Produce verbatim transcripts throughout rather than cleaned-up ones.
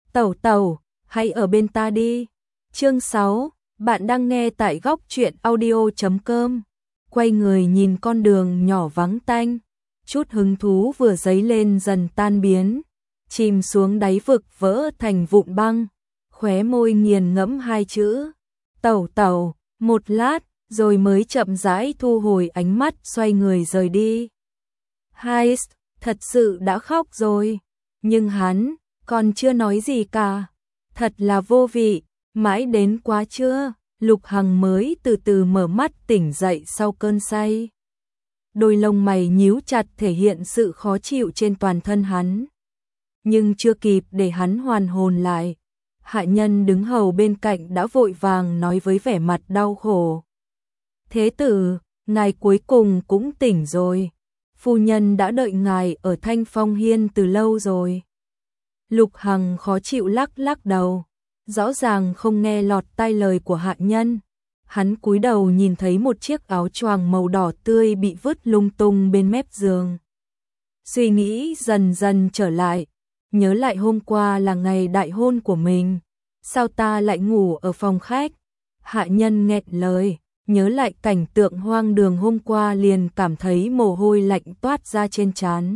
Tẩu tẩu, hãy ở bên ta đi. Chương sáu, bạn đang nghe tại góc truyện audio chấm com. Quay người nhìn con đường nhỏ vắng tanh, chút hứng thú vừa dấy lên dần tan biến, chìm xuống đáy vực vỡ thành vụn băng, khóe môi nghiền ngẫm hai chữ tẩu tẩu, một lát rồi mới chậm rãi thu hồi ánh mắt, xoay người rời đi. Hai, thật sự đã khóc rồi, nhưng hắn còn chưa nói gì cả, thật là vô vị. Mãi đến quá trưa, Lục Hằng mới từ từ mở mắt tỉnh dậy sau cơn say. Đôi lông mày nhíu chặt thể hiện sự khó chịu trên toàn thân hắn. Nhưng chưa kịp để hắn hoàn hồn lại, hạ nhân đứng hầu bên cạnh đã vội vàng nói với vẻ mặt đau khổ: Thế tử, ngài cuối cùng cũng tỉnh rồi. Phu nhân đã đợi ngài ở Thanh Phong Hiên từ lâu rồi. Lục Hằng khó chịu lắc lắc đầu, rõ ràng không nghe lọt tai lời của hạ nhân. Hắn cúi đầu nhìn thấy một chiếc áo choàng màu đỏ tươi bị vứt lung tung bên mép giường. Suy nghĩ dần dần trở lại, nhớ lại hôm qua là ngày đại hôn của mình, sao ta lại ngủ ở phòng khách? Hạ nhân nghẹn lời, nhớ lại cảnh tượng hoang đường hôm qua liền cảm thấy mồ hôi lạnh toát ra trên trán.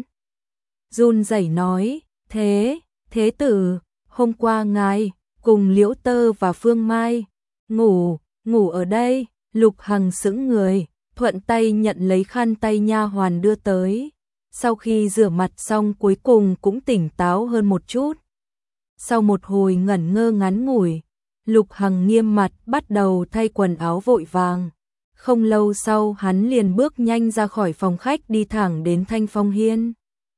Run rẩy nói: Thế, thế tử, hôm qua ngài cùng Liễu Tơ và Phương Mai ngủ, ngủ ở đây. Lục Hằng sững người, thuận tay nhận lấy khăn tay nha hoàn đưa tới. Sau khi rửa mặt xong cuối cùng cũng tỉnh táo hơn một chút. Sau một hồi ngẩn ngơ ngắn ngủi, Lục Hằng nghiêm mặt bắt đầu thay quần áo vội vàng. Không lâu sau hắn liền bước nhanh ra khỏi phòng khách đi thẳng đến Thanh Phong Hiên.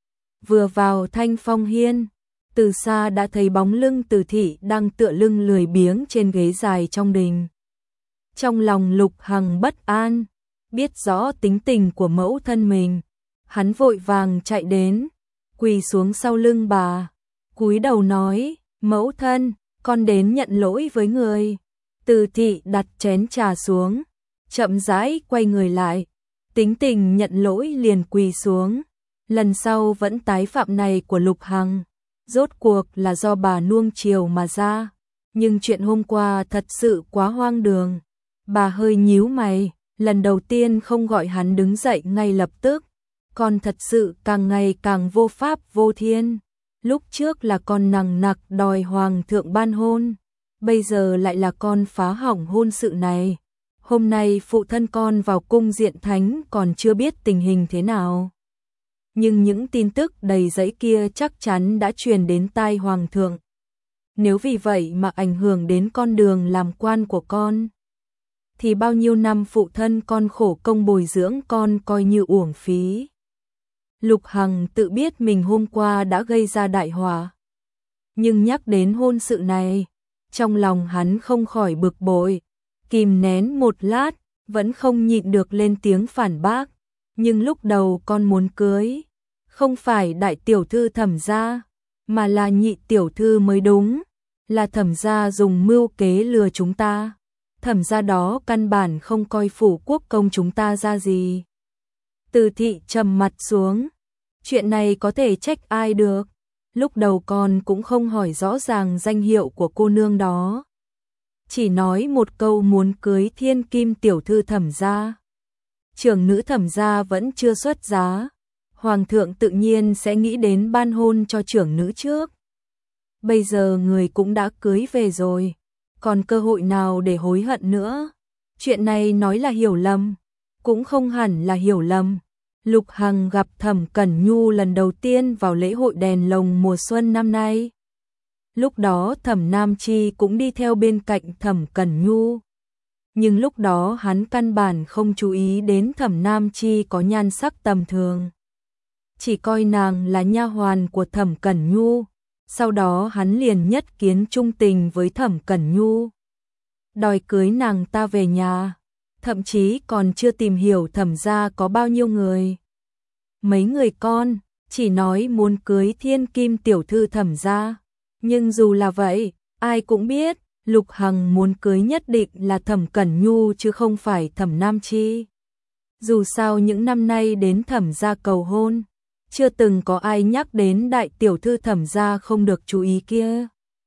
Vừa vào Thanh Phong Hiên, từ xa đã thấy bóng lưng Từ Thị đang tựa lưng lười biếng trên ghế dài trong đình. Trong lòng Lục Hằng bất an, biết rõ tính tình của mẫu thân mình, hắn vội vàng chạy đến, quỳ xuống sau lưng bà, cúi đầu nói: Mẫu thân, con đến nhận lỗi với người. Từ Thị đặt chén trà xuống, chậm rãi quay người lại, tính tình nhận lỗi liền quỳ xuống. Lần sau vẫn tái phạm này của Lục Hằng, rốt cuộc là do bà nuông chiều mà ra, nhưng chuyện hôm qua thật sự quá hoang đường. Bà hơi nhíu mày, lần đầu tiên không gọi hắn đứng dậy ngay lập tức, con thật sự càng ngày càng vô pháp vô thiên. Lúc trước là con nằng nặc đòi hoàng thượng ban hôn, bây giờ lại là con phá hỏng hôn sự này. Hôm nay phụ thân con vào cung diện thánh còn chưa biết tình hình thế nào, nhưng những tin tức đầy rẫy kia chắc chắn đã truyền đến tai hoàng thượng. Nếu vì vậy mà ảnh hưởng đến con đường làm quan của con, thì bao nhiêu năm phụ thân con khổ công bồi dưỡng con coi như uổng phí. Lục Hằng tự biết mình hôm qua đã gây ra đại họa, nhưng nhắc đến hôn sự này, trong lòng hắn không khỏi bực bội, kìm nén một lát, vẫn không nhịn được lên tiếng phản bác. Nhưng lúc đầu con muốn cưới, không phải đại tiểu thư Thẩm gia, mà là nhị tiểu thư mới đúng, là Thẩm gia dùng mưu kế lừa chúng ta. Thẩm gia đó căn bản không coi phủ quốc công chúng ta ra gì. Từ Thị trầm mặt xuống, chuyện này có thể trách ai được, lúc đầu con cũng không hỏi rõ ràng danh hiệu của cô nương đó, chỉ nói một câu muốn cưới thiên kim tiểu thư Thẩm gia. Trưởng nữ Thẩm gia vẫn chưa xuất giá, hoàng thượng tự nhiên sẽ nghĩ đến ban hôn cho trưởng nữ trước. Bây giờ người cũng đã cưới về rồi, còn cơ hội nào để hối hận nữa. Chuyện này nói là hiểu lầm, cũng không hẳn là hiểu lầm. Lục Hằng gặp Thẩm Cẩn Nhu lần đầu tiên vào lễ hội đèn lồng mùa xuân năm nay. Lúc đó Thẩm Nam Chi cũng đi theo bên cạnh Thẩm Cẩn Nhu, nhưng lúc đó hắn căn bản không chú ý đến Thẩm Nam Chi có nhan sắc tầm thường, chỉ coi nàng là nha hoàn của Thẩm Cẩn Nhu. Sau đó hắn liền nhất kiến trung tình với Thẩm Cẩn Nhu, đòi cưới nàng ta về nhà, thậm chí còn chưa tìm hiểu Thẩm gia có bao nhiêu người. Mấy người con, chỉ nói muốn cưới thiên kim tiểu thư Thẩm gia, nhưng dù là vậy, ai cũng biết Lục Hằng muốn cưới nhất định là Thẩm Cẩn Nhu chứ không phải Thẩm Nam Chi. Dù sao những năm nay đến Thẩm gia cầu hôn, chưa từng có ai nhắc đến đại tiểu thư Thẩm gia không được chú ý kia.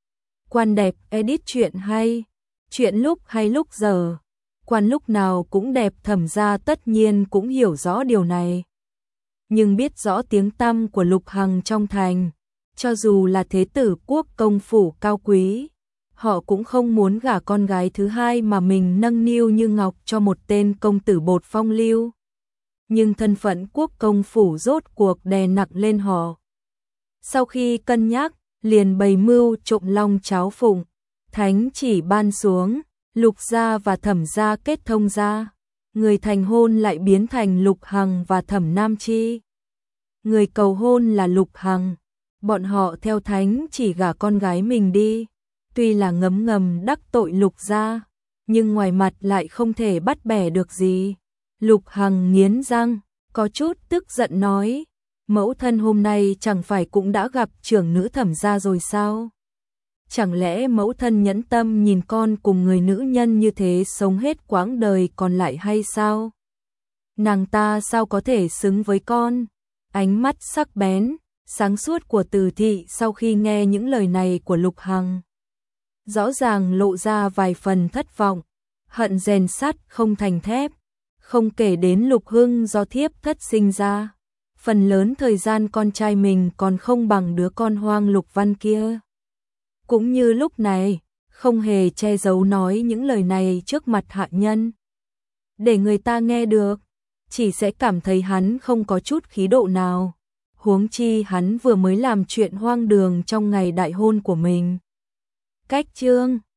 Quan đẹp edit chuyện hay, chuyện lúc hay lúc giờ, quan lúc nào cũng đẹp. Thẩm gia tất nhiên cũng hiểu rõ điều này, nhưng biết rõ tiếng tăm của Lục Hằng trong thành, cho dù là thế tử quốc công phủ cao quý, họ cũng không muốn gả con gái thứ hai mà mình nâng niu như ngọc cho một tên công tử bột phong lưu. Nhưng thân phận quốc công phủ rốt cuộc đè nặng lên họ. Sau khi cân nhắc, liền bày mưu trộm long cháo phụng, thánh chỉ ban xuống, Lục gia và Thẩm gia kết thông gia, người thành hôn lại biến thành Lục Hằng và Thẩm Nam Chi. Người cầu hôn là Lục Hằng, bọn họ theo thánh chỉ gả con gái mình đi, tuy là ngấm ngầm đắc tội Lục gia, nhưng ngoài mặt lại không thể bắt bẻ được gì. Lục Hằng nghiến răng, có chút tức giận nói, mẫu thân hôm nay chẳng phải cũng đã gặp trưởng nữ Thẩm gia rồi sao? Chẳng lẽ mẫu thân nhẫn tâm nhìn con cùng người nữ nhân như thế sống hết quãng đời còn lại hay sao? Nàng ta sao có thể xứng với con? Ánh mắt sắc bén, sáng suốt của Từ Thị sau khi nghe những lời này của Lục Hằng, rõ ràng lộ ra vài phần thất vọng, hận rèn sắt không thành thép, không kể đến Lục Hưng do thiếp thất sinh ra, phần lớn thời gian con trai mình còn không bằng đứa con hoang Lục Văn kia. Cũng như lúc này, không hề che giấu nói những lời này trước mặt hạ nhân, để người ta nghe được, chỉ sẽ cảm thấy hắn không có chút khí độ nào. Huống chi hắn vừa mới làm chuyện hoang đường trong ngày đại hôn của mình. Cách chương